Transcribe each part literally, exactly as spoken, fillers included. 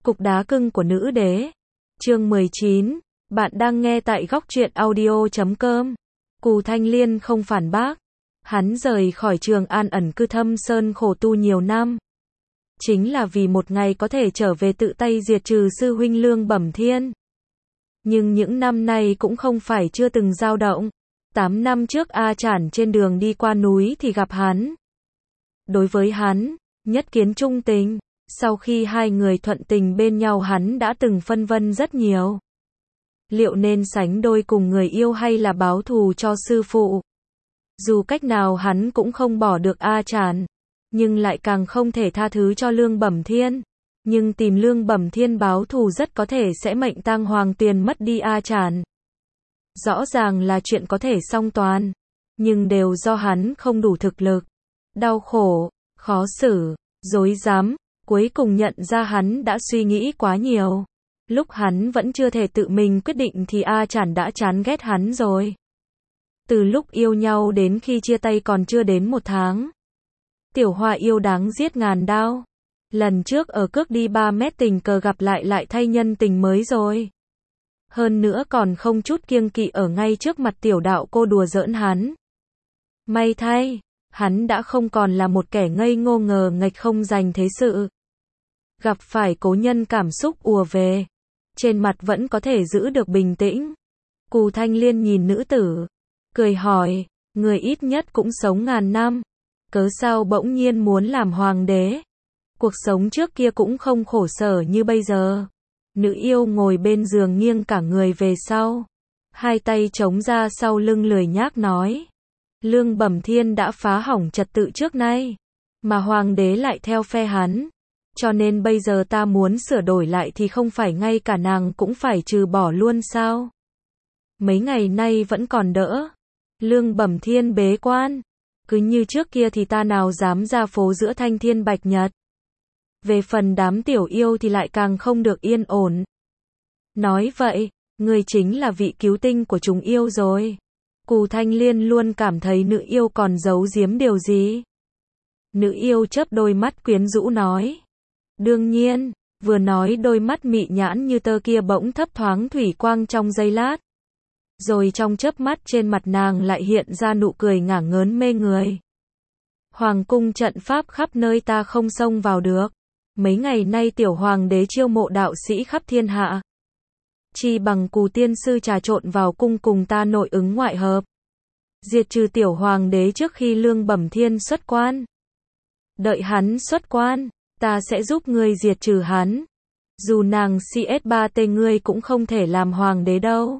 Cục đá cưng của nữ đế. Chương mười chín. Bạn đang nghe tại góc truyện audio chấm com. Cù Thanh Liên không phản bác. Hắn rời khỏi Trường An ẩn cư Thâm Sơn khổ tu nhiều năm. Chính là vì một ngày có thể trở về tự tay diệt trừ sư huynh Lương Bẩm Thiên. Nhưng những năm nay cũng không phải chưa từng dao động. Tám năm trước A Chản trên đường đi qua núi thì gặp hắn. Đối với hắn, nhất kiến trung tình. Sau khi hai người thuận tình bên nhau hắn đã từng phân vân rất nhiều. Liệu nên sánh đôi cùng người yêu hay là báo thù cho sư phụ? Dù cách nào hắn cũng không bỏ được A Chản, nhưng lại càng không thể tha thứ cho Lương Bẩm Thiên. Nhưng tìm Lương Bẩm Thiên báo thù rất có thể sẽ mệnh tang hoàng tuyền mất đi A Chản. Rõ ràng là chuyện có thể song toàn, nhưng đều do hắn không đủ thực lực. Đau khổ, khó xử, dối dám, cuối cùng nhận ra hắn đã suy nghĩ quá nhiều. Lúc hắn vẫn chưa thể tự mình quyết định thì A Chản đã chán ghét hắn rồi. Từ lúc yêu nhau đến khi chia tay còn chưa đến một tháng. Tiểu Hoa yêu đáng giết ngàn đao. Lần trước ở cước đi ba mét tình cờ gặp lại lại thay nhân tình mới rồi. Hơn nữa còn không chút kiêng kỵ ở ngay trước mặt tiểu đạo cô đùa giỡn hắn. May thay, hắn đã không còn là một kẻ ngây ngô ngờ nghệch không dành thế sự. Gặp phải cố nhân cảm xúc ùa về, trên mặt vẫn có thể giữ được bình tĩnh. Cù Thanh Liên nhìn nữ tử, cười hỏi, người ít nhất cũng sống ngàn năm, cớ sao bỗng nhiên muốn làm hoàng đế? Cuộc sống trước kia cũng không khổ sở như bây giờ. Nữ yêu ngồi bên giường nghiêng cả người về sau, hai tay chống ra sau lưng lười nhác nói, Lương Bẩm Thiên đã phá hỏng trật tự trước nay, mà hoàng đế lại theo phe hắn. Cho nên bây giờ ta muốn sửa đổi lại thì không phải ngay cả nàng cũng phải trừ bỏ luôn sao? Mấy ngày nay vẫn còn đỡ. Lương Bẩm Thiên bế quan. Cứ như trước kia thì ta nào dám ra phố giữa thanh thiên bạch nhật. Về phần đám tiểu yêu thì lại càng không được yên ổn. Nói vậy, người chính là vị cứu tinh của chúng yêu rồi. Cù Thanh Liên luôn cảm thấy nữ yêu còn giấu giếm điều gì. Nữ yêu chớp đôi mắt quyến rũ nói. Đương nhiên, vừa nói đôi mắt mị nhãn như tơ kia bỗng thấp thoáng thủy quang trong giây lát. Rồi trong chớp mắt trên mặt nàng lại hiện ra nụ cười ngả ngớn mê người. Hoàng cung trận pháp khắp nơi ta không xông vào được. Mấy ngày nay tiểu hoàng đế chiêu mộ đạo sĩ khắp thiên hạ. Chi bằng Cù tiên sư trà trộn vào cung cùng ta nội ứng ngoại hợp. Diệt trừ tiểu hoàng đế trước khi Lương Bẩm Thiên xuất quan. Đợi hắn xuất quan, ta sẽ giúp ngươi diệt trừ hắn. Dù nàng C S ba T ngươi cũng không thể làm hoàng đế đâu.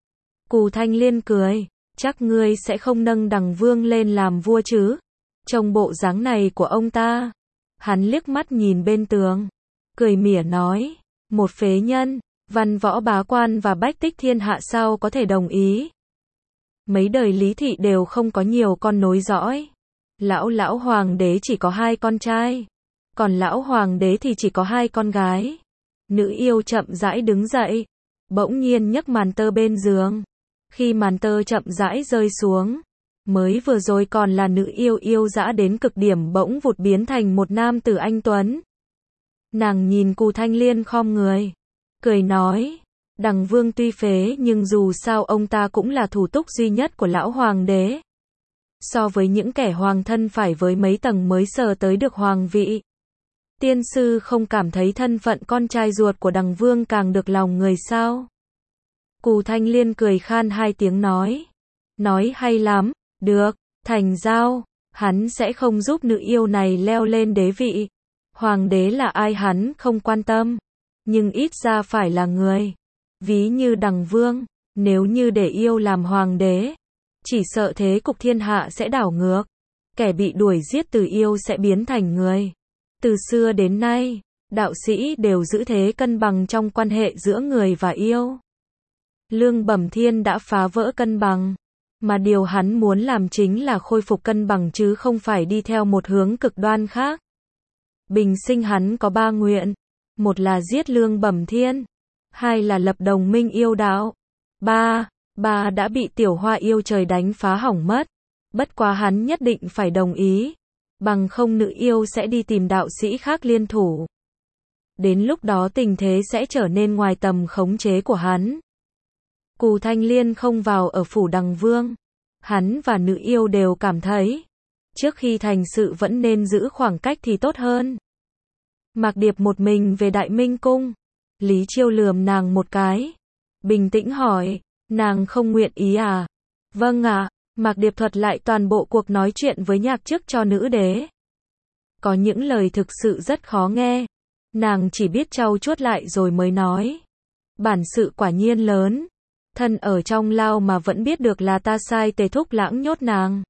Cù Thanh Liên cười, chắc ngươi sẽ không nâng Đằng Vương lên làm vua chứ. Trong bộ dáng này của ông ta. Hắn liếc mắt nhìn bên tường, cười mỉa nói, một phế nhân, văn võ bá quan và bách tích thiên hạ sao có thể đồng ý. Mấy đời Lý Thị đều không có nhiều con nối dõi. Lão lão hoàng đế chỉ có hai con trai, còn lão hoàng đế thì chỉ có hai con gái. Nữ yêu chậm rãi đứng dậy, bỗng nhiên nhấc màn tơ bên giường. Khi màn tơ chậm rãi rơi xuống, mới vừa rồi còn là nữ yêu yêu dã đến cực điểm bỗng vụt biến thành một nam tử anh tuấn. Nàng nhìn Cù Thanh Liên khom người, cười nói, Đằng Vương tuy phế nhưng dù sao ông ta cũng là thủ túc duy nhất của lão hoàng đế. So với những kẻ hoàng thân phải với mấy tầng mới sờ tới được hoàng vị. Tiên sư không cảm thấy thân phận con trai ruột của Đằng Vương càng được lòng người sao? Cù Thanh Liên cười khan hai tiếng nói. Nói hay lắm, được, thành giao, hắn sẽ không giúp nữ yêu này leo lên đế vị. Hoàng đế là ai hắn không quan tâm, nhưng ít ra phải là người. Ví như Đằng Vương, nếu như để yêu làm hoàng đế, chỉ sợ thế cục thiên hạ sẽ đảo ngược. Kẻ bị đuổi giết từ yêu sẽ biến thành người. Từ xưa đến nay, đạo sĩ đều giữ thế cân bằng trong quan hệ giữa người và yêu. Lương Bẩm Thiên đã phá vỡ cân bằng, mà điều hắn muốn làm chính là khôi phục cân bằng chứ không phải đi theo một hướng cực đoan khác. Bình sinh hắn có ba nguyện, một là giết Lương Bẩm Thiên, hai là lập đồng minh yêu đạo, ba, ba đã bị tiểu hoa yêu trời đánh phá hỏng mất. Bất quá hắn nhất định phải đồng ý, bằng không nữ yêu sẽ đi tìm đạo sĩ khác liên thủ. Đến lúc đó tình thế sẽ trở nên ngoài tầm khống chế của hắn. Cù Thanh Liên không vào ở phủ Đằng Vương. Hắn và nữ yêu đều cảm thấy, trước khi thành sự vẫn nên giữ khoảng cách thì tốt hơn. Mạc Điệp một mình về Đại Minh Cung. Lý Chiêu lườm nàng một cái. Bình tĩnh hỏi, nàng không nguyện ý à? Vâng ạ. Mạc Điệp thuật lại toàn bộ cuộc nói chuyện với Nhạc Chức cho nữ đế. Có những lời thực sự rất khó nghe. Nàng chỉ biết trau chuốt lại rồi mới nói. Bản sự quả nhiên lớn. Thân ở trong lao mà vẫn biết được là ta sai Tề Thúc Lãng nhốt nàng.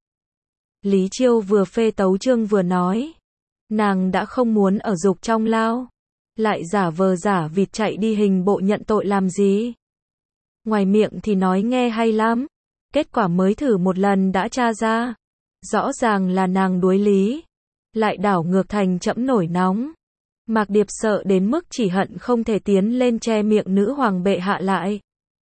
Lý Chiêu vừa phê tấu chương vừa nói. Nàng đã không muốn ở dục trong lao. Lại giả vờ giả vịt chạy đi hình bộ nhận tội làm gì? Ngoài miệng thì nói nghe hay lắm. Kết quả mới thử một lần đã tra ra. Rõ ràng là nàng đuối lý. Lại đảo ngược thành chẫm nổi nóng. Mạc Điệp sợ đến mức chỉ hận không thể tiến lên che miệng nữ hoàng bệ hạ lại.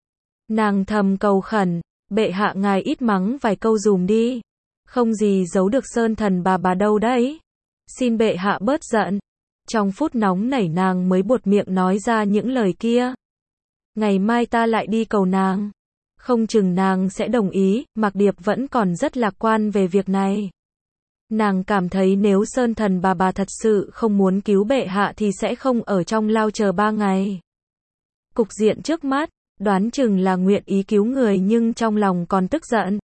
Nàng thầm cầu khẩn, bệ hạ ngài ít mắng vài câu dùm đi. Không gì giấu được Sơn Thần bà bà đâu đấy. Xin bệ hạ bớt giận. Trong phút nóng nảy nàng mới buột miệng nói ra những lời kia. Ngày mai ta lại đi cầu nàng. Không chừng nàng sẽ đồng ý, Mạc Điệp vẫn còn rất lạc quan về việc này. Nàng cảm thấy nếu Sơn Thần bà bà thật sự không muốn cứu bệ hạ thì sẽ không ở trong lao chờ ba ngày. Cục diện trước mắt, đoán chừng là nguyện ý cứu người nhưng trong lòng còn tức giận.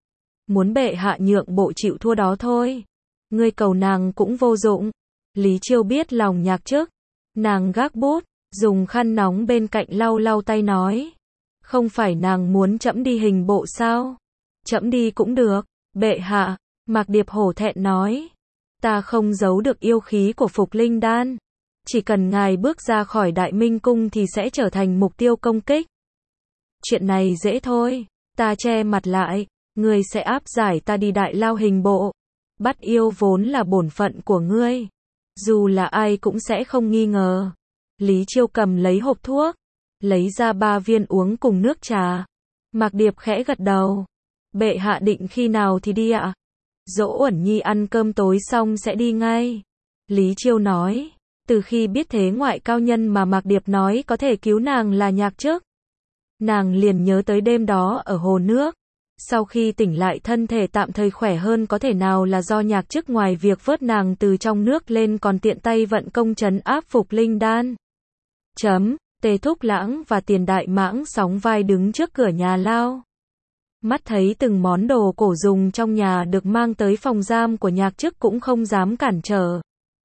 Muốn bệ hạ nhượng bộ chịu thua đó thôi. Ngươi cầu nàng cũng vô dụng. Lý Chiêu biết lòng Nhạc Chức. Nàng gác bút, dùng khăn nóng bên cạnh lau lau tay nói. Không phải nàng muốn trẫm đi hình bộ sao? Trẫm đi cũng được, bệ hạ. Mạc Điệp hổ thẹn nói. Ta không giấu được yêu khí của Phục Linh Đan. Chỉ cần ngài bước ra khỏi Đại Minh Cung thì sẽ trở thành mục tiêu công kích. Chuyện này dễ thôi. Ta che mặt lại. Ngươi sẽ áp giải ta đi đại lao hình bộ. Bắt yêu vốn là bổn phận của ngươi. Dù là ai cũng sẽ không nghi ngờ. Lý Chiêu cầm lấy hộp thuốc. Lấy ra ba viên uống cùng nước trà. Mạc Điệp khẽ gật đầu. Bệ hạ định khi nào thì đi ạ? Dỗ Uẩn Nhi ăn cơm tối xong sẽ đi ngay. Lý Chiêu nói. Từ khi biết thế ngoại cao nhân mà Mạc Điệp nói có thể cứu nàng là Nhạc Chức. Nàng liền nhớ tới đêm đó ở hồ nước. Sau khi tỉnh lại thân thể tạm thời khỏe hơn có thể nào là do Nhạc Chức ngoài việc vớt nàng từ trong nước lên còn tiện tay vận công trấn áp Phục Linh Đan. Chấm, Tề Thúc Lãng và Tiền Đại Mãng sóng vai đứng trước cửa nhà lao. Mắt thấy từng món đồ cổ dùng trong nhà được mang tới phòng giam của Nhạc Chức cũng không dám cản trở.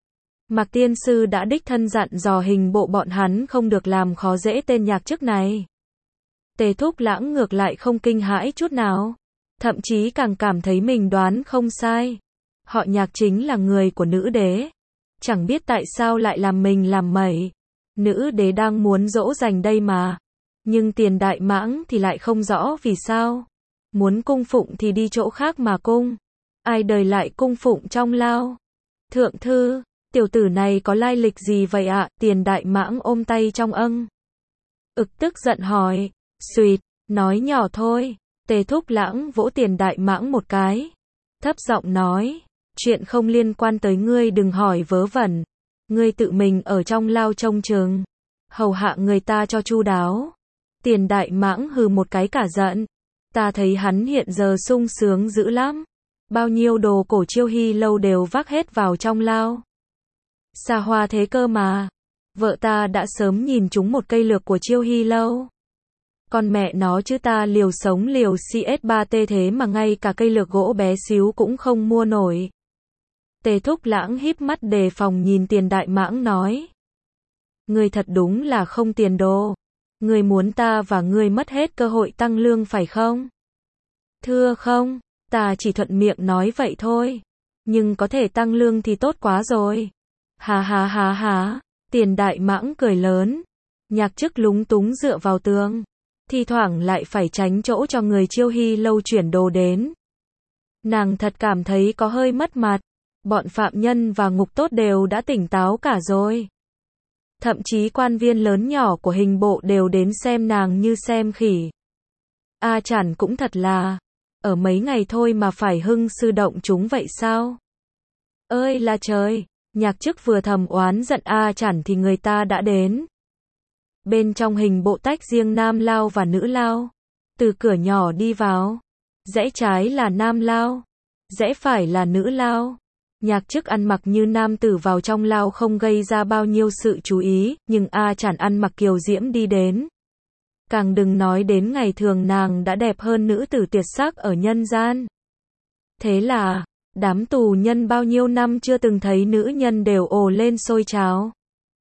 Mạc Tiên Sư đã đích thân dặn dò hình bộ bọn hắn không được làm khó dễ tên Nhạc Chức này. Tề Thúc Lãng ngược lại không kinh hãi chút nào. Thậm chí càng cảm thấy mình đoán không sai. Họ Nhạc chính là người của nữ đế. Chẳng biết tại sao lại làm mình làm mẩy. Nữ đế đang muốn dỗ dành đây mà. Nhưng Tiền Đại Mãng thì lại không rõ vì sao. Muốn cung phụng thì đi chỗ khác mà cung. Ai đời lại cung phụng trong lao. Thượng thư, tiểu tử này có lai lịch gì vậy ạ? À? Tiền Đại Mãng ôm tay trong âng. Ực tức giận hỏi. Xuyệt, nói nhỏ thôi. Tề Thúc Lãng vỗ Tiền Đại Mãng một cái. Thấp giọng nói. Chuyện không liên quan tới ngươi đừng hỏi vớ vẩn. Ngươi tự mình ở trong lao trông chừng. Hầu hạ người ta cho chu đáo. Tiền Đại Mãng hừ một cái cả giận. Ta thấy hắn hiện giờ sung sướng dữ lắm. Bao nhiêu đồ cổ Chiêu Hy lâu đều vác hết vào trong lao. Xa hoa thế cơ mà. Vợ ta đã sớm nhìn trúng một cây lược của Chiêu Hy lâu. Con mẹ nó chứ ta liều sống liều xê ét ba tê thế mà ngay cả cây lược gỗ bé xíu cũng không mua nổi. Tề Thúc Lãng híp mắt đề phòng nhìn Tiền Đại Mãng nói. Ngươi thật đúng là không tiền đồ. Ngươi muốn ta và ngươi mất hết cơ hội tăng lương phải không? Thưa không, ta chỉ thuận miệng nói vậy thôi. Nhưng có thể tăng lương thì tốt quá rồi. Hà hà hà hà, Tiền Đại Mãng cười lớn. Nhạc Chức lúng túng dựa vào tường. Thi thoảng lại phải tránh chỗ cho người Chiêu Hy lâu chuyển đồ đến. Nàng thật cảm thấy có hơi mất mặt. Bọn phạm nhân và ngục tốt đều đã tỉnh táo cả rồi. Thậm chí quan viên lớn nhỏ của hình bộ đều đến xem nàng như xem khỉ. A Chản cũng thật là, ở mấy ngày thôi mà phải hưng sư động chúng vậy sao? Ơi là trời, Nhạc Chức vừa thầm oán giận A Chản thì người ta đã đến. Bên trong hình bộ tách riêng nam lao và nữ lao. Từ cửa nhỏ đi vào. Rẽ trái là nam lao. Rẽ phải là nữ lao. Nhạc Chức ăn mặc như nam tử vào trong lao không gây ra bao nhiêu sự chú ý, nhưng A Chản ăn mặc kiều diễm đi đến. Càng đừng nói đến ngày thường nàng đã đẹp hơn nữ tử tuyệt sắc ở nhân gian. Thế là, đám tù nhân bao nhiêu năm chưa từng thấy nữ nhân đều ồ lên sôi trào.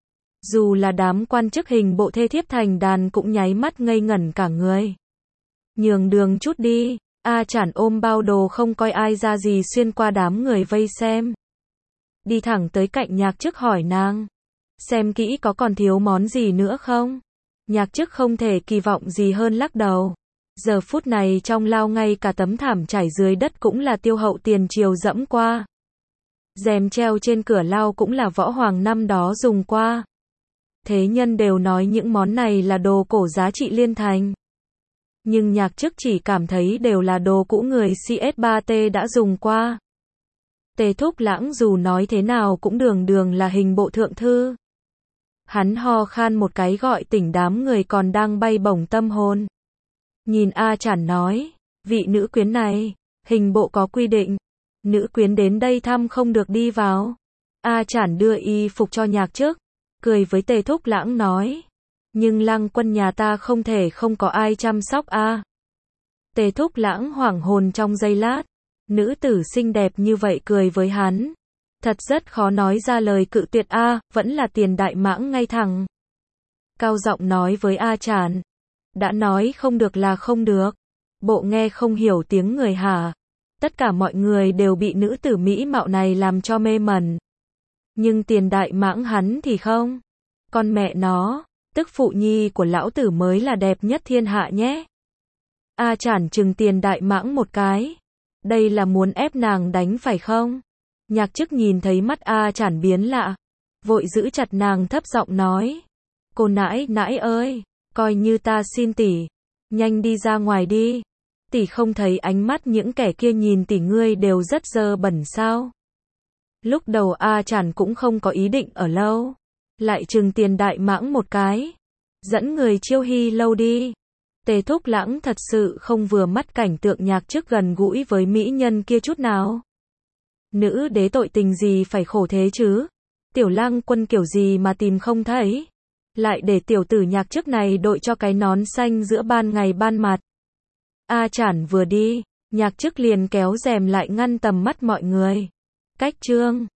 Dù là đám quan chức hình bộ thê thiếp thành đàn cũng nháy mắt ngây ngẩn cả người. Nhường đường chút đi, A Chản ôm bao đồ không coi ai ra gì xuyên qua đám người vây xem. Đi thẳng tới cạnh Nhạc Chức hỏi nàng. Xem kỹ có còn thiếu món gì nữa không? Nhạc Chức không thể kỳ vọng gì hơn lắc đầu. Giờ phút này trong lao ngay cả tấm thảm trải dưới đất cũng là tiêu hậu tiền triều dẫm qua. Rèm treo trên cửa lao cũng là võ hoàng năm đó dùng qua. Thế nhân đều nói những món này là đồ cổ giá trị liên thành. Nhưng Nhạc Chức chỉ cảm thấy đều là đồ cũ người C S ba T đã dùng qua. Tề Thúc Lãng dù nói thế nào cũng đường đường là hình bộ thượng thư. Hắn ho khan một cái gọi tỉnh đám người còn đang bay bổng tâm hồn. Nhìn A Chản nói, vị nữ quyến này, hình bộ có quy định, nữ quyến đến đây thăm không được đi vào. A Chản đưa y phục cho Nhạc Chức, cười với Tề Thúc Lãng nói, nhưng Lăng Quân nhà ta không thể không có ai chăm sóc a. Tề Thúc Lãng hoảng hồn trong giây lát, nữ tử xinh đẹp như vậy cười với hắn. Thật rất khó nói ra lời cự tuyệt a, vẫn là Tiền Đại Mãng ngay thẳng. Cao giọng nói với A Chản, đã nói không được là không được. Bộ nghe không hiểu tiếng người hả? Tất cả mọi người đều bị nữ tử mỹ mạo này làm cho mê mẩn. Nhưng Tiền Đại Mãng hắn thì không. Con mẹ nó, tức phụ nhi của lão tử mới là đẹp nhất thiên hạ nhé. A Chản trừng Tiền Đại Mãng một cái. Đây là muốn ép nàng đánh phải không? Nhạc Chức nhìn thấy mắt A Chản biến lạ, vội giữ chặt nàng thấp giọng nói, cô nãi nãi ơi, coi như ta xin tỷ, nhanh đi ra ngoài đi. Tỷ không thấy ánh mắt những kẻ kia nhìn tỷ ngươi đều rất dơ bẩn sao? Lúc đầu A Chản cũng không có ý định ở lâu, lại trừng Tiền Đại Mãng một cái, dẫn người chiêu hy lâu đi. Tề Thúc Lãng thật sự không vừa mắt cảnh tượng Nhạc Chức gần gũi với mỹ nhân kia chút nào. Nữ đế tội tình gì phải khổ thế chứ? Tiểu Lăng Quân kiểu gì mà tìm không thấy? Lại để tiểu tử Nhạc Chức này đội cho cái nón xanh giữa ban ngày ban mặt. A Chản vừa đi, Nhạc Chức liền kéo rèm lại ngăn tầm mắt mọi người. Cách chương